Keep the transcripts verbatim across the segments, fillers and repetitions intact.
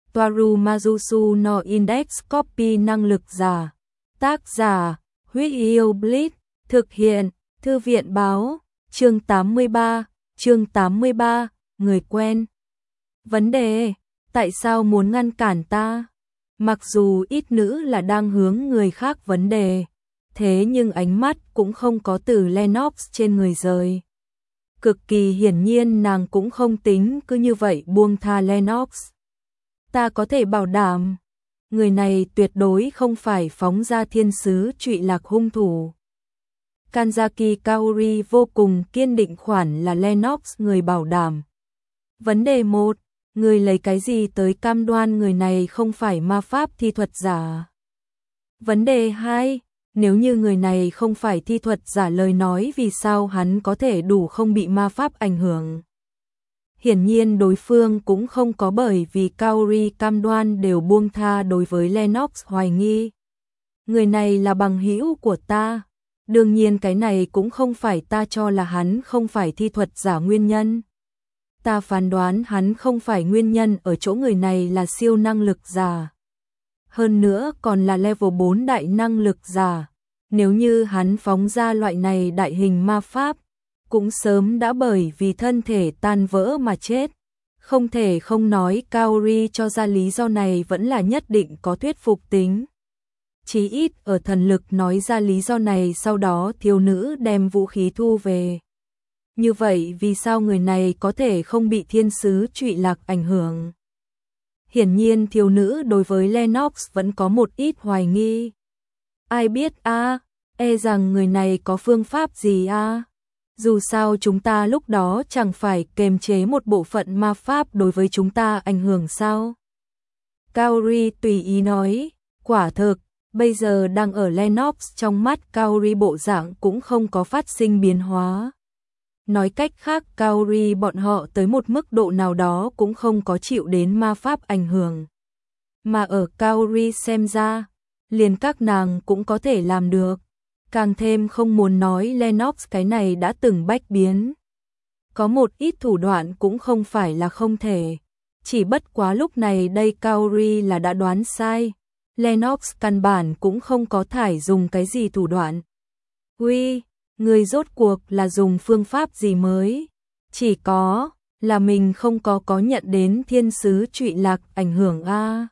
Toaru Majusu no Index Copy năng lực giả. Tác giả, Huyết Yêu Blitz, thực hiện, Thư viện báo, chương tám mươi ba, chương tám mươi ba, người quen. Vấn đề, tại sao muốn ngăn cản ta? Mặc dù ít nữ là đang hướng người khác vấn đề, thế nhưng ánh mắt cũng không có từ Lennox trên người rời. Cực kỳ hiển nhiên nàng cũng không tính cứ như vậy buông tha Lennox. Ta có thể bảo đảm, người này tuyệt đối không phải phóng ra thiên sứ trụy lạc hung thủ. Kanzaki Kaori vô cùng kiên định khoản là Lennox người bảo đảm. Vấn đề một, người lấy cái gì tới cam đoan người này không phải ma pháp thi thuật giả? Vấn đề hai, nếu như người này không phải thi thuật giả lời nói vì sao hắn có thể đủ không bị ma pháp ảnh hưởng? Hiển nhiên đối phương cũng không có bởi vì Kaori cam đoan đều buông tha đối với Lennox hoài nghi. Người này là bằng hữu của ta. Đương nhiên cái này cũng không phải ta cho là hắn không phải thi thuật giả nguyên nhân. Ta phán đoán hắn không phải nguyên nhân ở chỗ người này là siêu năng lực giả. Hơn nữa còn là level bốn đại năng lực giả. Nếu như hắn phóng ra loại này đại hình ma pháp, cũng sớm đã bởi vì thân thể tan vỡ mà chết. Không thể không nói Kaori cho ra lý do này vẫn là nhất định có thuyết phục tính. Chí ít ở thần lực nói ra lý do này sau đó thiếu nữ đem vũ khí thu về. Như vậy vì sao người này có thể không bị thiên sứ trụy lạc ảnh hưởng? Hiển nhiên thiếu nữ đối với Lennox vẫn có một ít hoài nghi. Ai biết a, à, e rằng người này có phương pháp gì a? À? Dù sao chúng ta lúc đó chẳng phải kềm chế một bộ phận ma pháp đối với chúng ta ảnh hưởng sao? Kaori tùy ý nói, quả thực, bây giờ đang ở Lennox trong mắt Kaori bộ dạng cũng không có phát sinh biến hóa. Nói cách khác Kaori bọn họ tới một mức độ nào đó cũng không có chịu đến ma pháp ảnh hưởng. Mà ở Kaori xem ra, liền các nàng cũng có thể làm được. Càng thêm không muốn nói Lennox cái này đã từng bách biến. Có một ít thủ đoạn cũng không phải là không thể. Chỉ bất quá lúc này đây Kaori là đã đoán sai. Lennox căn bản cũng không có thải dùng cái gì thủ đoạn. Uy, người rốt cuộc là dùng phương pháp gì mới? Chỉ có là mình không có có nhận đến thiên sứ trụy lạc ảnh hưởng a.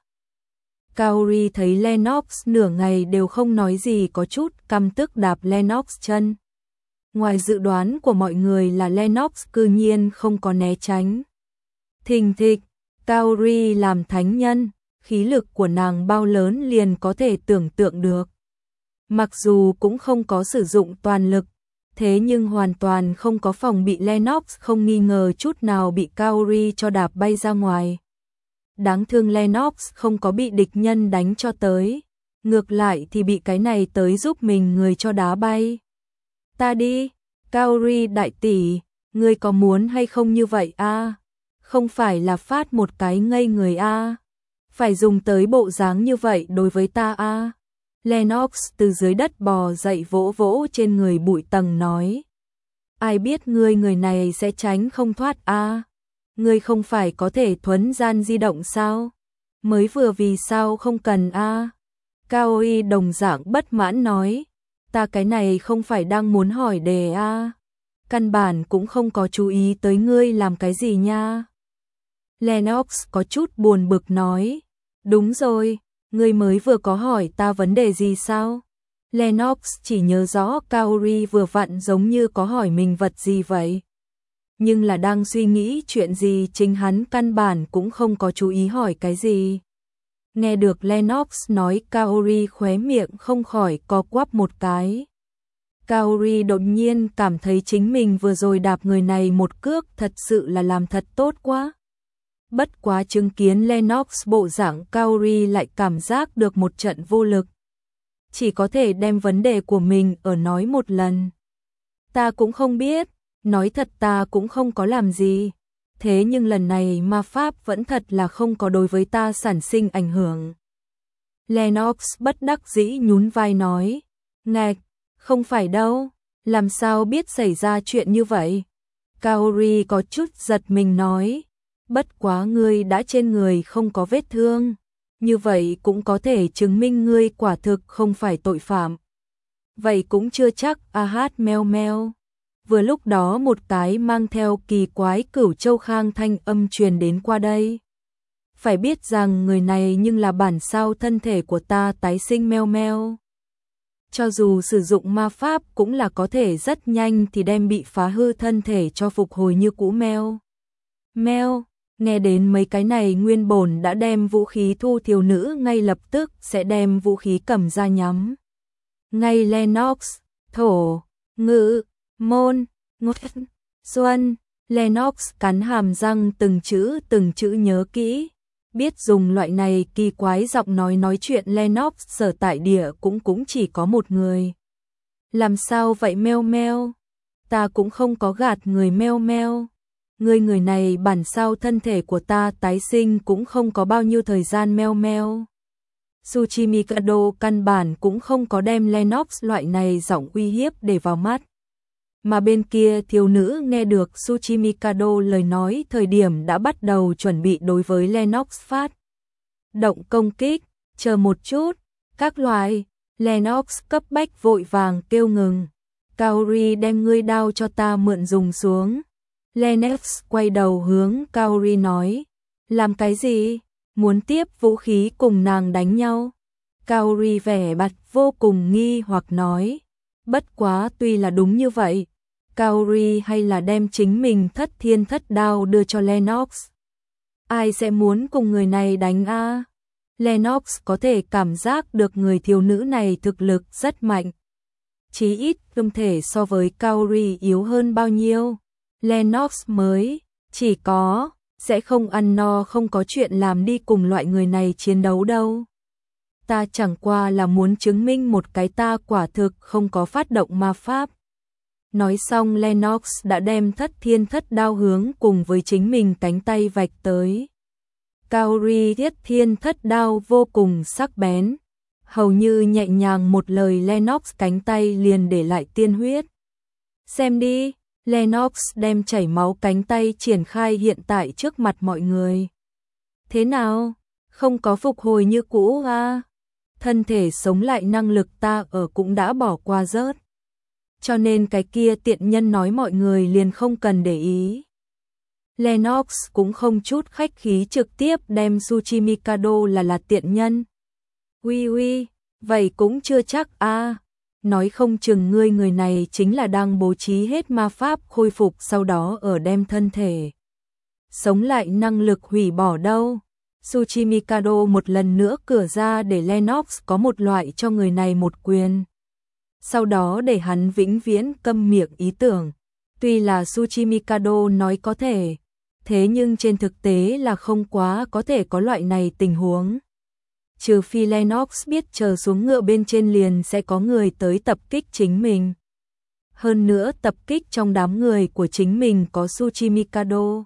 Kaori thấy Lennox nửa ngày đều không nói gì có chút căm tức đạp Lennox chân. Ngoài dự đoán của mọi người là Lennox cư nhiên không có né tránh. Thình thịch, Kaori làm thánh nhân, khí lực của nàng bao lớn liền có thể tưởng tượng được. Mặc dù cũng không có sử dụng toàn lực, thế nhưng hoàn toàn không có phòng bị Lennox không nghi ngờ chút nào bị Kaori cho đạp bay ra ngoài. Đáng thương Lennox không có bị địch nhân đánh cho tới, ngược lại thì bị cái này tới giúp mình người cho đá bay. Ta đi, Kaori đại tỷ, ngươi có muốn hay không như vậy a? À? Không phải là phát một cái ngây người a? À? Phải dùng tới bộ dáng như vậy đối với ta a? À? Lennox từ dưới đất bò dậy vỗ vỗ trên người bụi tầng nói. Ai biết ngươi người này sẽ tránh không thoát a? À? Ngươi không phải có thể thuấn gian di động sao? Mới vừa vì sao không cần a? À? Kaori đồng dạng bất mãn nói, ta cái này không phải đang muốn hỏi đề a, à? Căn bản cũng không có chú ý tới ngươi làm cái gì nha. Lennox có chút buồn bực nói, đúng rồi, ngươi mới vừa có hỏi ta vấn đề gì sao? Lennox chỉ nhớ rõ Kaori vừa vặn giống như có hỏi mình vật gì vậy. Nhưng là đang suy nghĩ chuyện gì chính hắn căn bản cũng không có chú ý hỏi cái gì. Nghe được Lennox nói Kaori khóe miệng không khỏi co quắp một cái. Kaori đột nhiên cảm thấy chính mình vừa rồi đạp người này một cước thật sự là làm thật tốt quá. Bất quá chứng kiến Lennox bộ dạng Kaori lại cảm giác được một trận vô lực. Chỉ có thể đem vấn đề của mình ở nói một lần. Ta cũng không biết. Nói thật ta cũng không có làm gì, thế nhưng lần này ma pháp vẫn thật là không có đối với ta sản sinh ảnh hưởng. Lennox bất đắc dĩ nhún vai nói, ngạch, không phải đâu, làm sao biết xảy ra chuyện như vậy? Kaori có chút giật mình nói, Bất quá ngươi đã trên người không có vết thương, như vậy cũng có thể chứng minh ngươi quả thực không phải tội phạm. Vậy cũng chưa chắc, a hát meo meo. Vừa lúc đó một cái mang theo kỳ quái Cửu Châu Khang thanh âm truyền đến qua đây. Phải biết rằng người này nhưng là bản sao thân thể của ta tái sinh meo meo. Cho dù sử dụng ma pháp cũng là có thể rất nhanh thì đem bị phá hư thân thể cho phục hồi như cũ meo. Meo, nghe đến mấy cái này nguyên bổn đã đem vũ khí thu thiếu nữ ngay lập tức sẽ đem vũ khí cầm ra nhắm. Ngay Lennox, thổ, ngữ, môn, ngôn, xuân, Lennox cắn hàm răng từng chữ từng chữ nhớ kỹ. Biết dùng loại này kỳ quái giọng nói nói chuyện Lennox sở tại địa cũng cũng chỉ có một người. Làm sao vậy meo meo? Ta cũng không có gạt người meo meo. Người người này bản sao thân thể của ta tái sinh cũng không có bao nhiêu thời gian meo meo. Tsuchimikado căn bản cũng không có đem Lennox loại này giọng uy hiếp để vào mắt. Mà bên kia thiếu nữ nghe được Tsuchimikado lời nói thời điểm đã bắt đầu chuẩn bị đối với Lennox phát động công kích, chờ một chút, các loại, Lennox cấp bách vội vàng kêu ngừng. Kaori đem ngươi đao cho ta mượn dùng xuống. Lennox quay đầu hướng Kaori nói, làm cái gì? Muốn tiếp vũ khí cùng nàng đánh nhau? Kaori vẻ mặt vô cùng nghi hoặc nói, bất quá tuy là đúng như vậy, Kaori hay là đem chính mình thất thiên thất đao đưa cho Lennox. Ai sẽ muốn cùng người này đánh a? À? Lennox có thể cảm giác được người thiếu nữ này thực lực rất mạnh. Chí ít không thể so với Kaori yếu hơn bao nhiêu. Lennox mới chỉ có sẽ không ăn no không có chuyện làm đi cùng loại người này chiến đấu đâu. Ta chẳng qua là muốn chứng minh một cái ta quả thực không có phát động ma pháp. Nói xong Lennox đã đem thất thiên thất đao hướng cùng với chính mình cánh tay vạch tới. Kaori thiết thiên thất đao vô cùng sắc bén. Hầu như nhẹ nhàng một lời Lennox cánh tay liền để lại tiên huyết. Xem đi, Lennox đem chảy máu cánh tay triển khai hiện tại trước mặt mọi người. Thế nào? Không có phục hồi như cũ à? Thân thể sống lại năng lực ta ở cũng đã bỏ qua rớt. Cho nên cái kia tiện nhân nói mọi người liền không cần để ý. Lennox cũng không chút khách khí trực tiếp đem Tsuchimikado là là tiện nhân. Ui ui, vậy cũng chưa chắc a. À. Nói không chừng ngươi người này chính là đang bố trí hết ma pháp khôi phục sau đó ở đem thân thể sống lại năng lực hủy bỏ đâu. Tsuchimikado một lần nữa cửa ra để Lennox có một loại cho người này một quyền. Sau đó để hắn vĩnh viễn câm miệng ý tưởng. Tuy là Tsuchimikado nói có thể, thế nhưng trên thực tế là không quá có thể có loại này tình huống. Trừ phi Lennox biết chờ xuống ngựa bên trên liền sẽ có người tới tập kích chính mình. Hơn nữa tập kích trong đám người của chính mình có Tsuchimikado.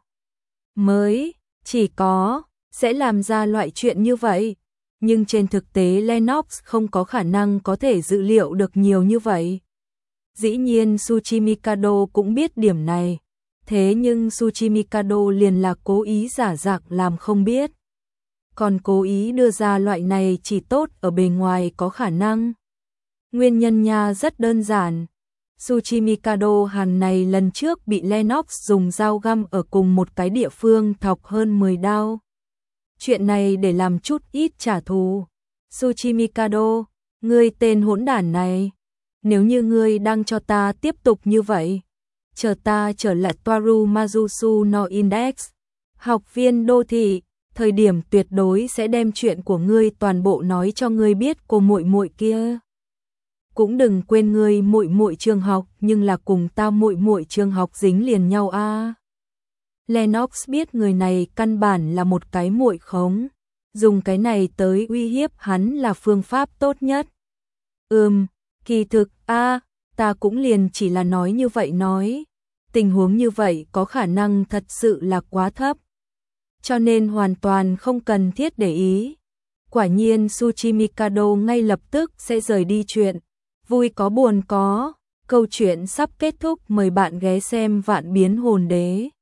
Mới, chỉ có, sẽ làm ra loại chuyện như vậy. Nhưng trên thực tế Lennox không có khả năng có thể dự liệu được nhiều như vậy. Dĩ nhiên Tsuchimikado cũng biết điểm này. Thế nhưng Tsuchimikado liền là cố ý giả dạng làm không biết. Còn cố ý đưa ra loại này chỉ tốt ở bề ngoài có khả năng. Nguyên nhân nha rất đơn giản. Tsuchimikado hàn này lần trước bị Lennox dùng dao găm ở cùng một cái địa phương thọc hơn mười đao. Chuyện này để làm chút ít trả thù. Tsuchimikado, ngươi tên hỗn đản này. Nếu như ngươi đang cho ta tiếp tục như vậy, chờ ta trở lại Toaru Mazusu no Index, học viên đô thị, thời điểm tuyệt đối sẽ đem chuyện của ngươi toàn bộ nói cho ngươi biết cô muội muội kia. Cũng đừng quên ngươi muội muội trường học, nhưng là cùng ta muội muội trường học dính liền nhau a. À. Lennox biết người này căn bản là một cái muội khống, dùng cái này tới uy hiếp hắn là phương pháp tốt nhất. Ừm, kỳ thực a, à, ta cũng liền chỉ là nói như vậy nói, tình huống như vậy có khả năng thật sự là quá thấp. Cho nên hoàn toàn không cần thiết để ý. Quả nhiên Tsuchimikado ngay lập tức sẽ rời đi chuyện. Vui có buồn có, câu chuyện sắp kết thúc, mời bạn ghé xem Vạn Biến Hồn Đế.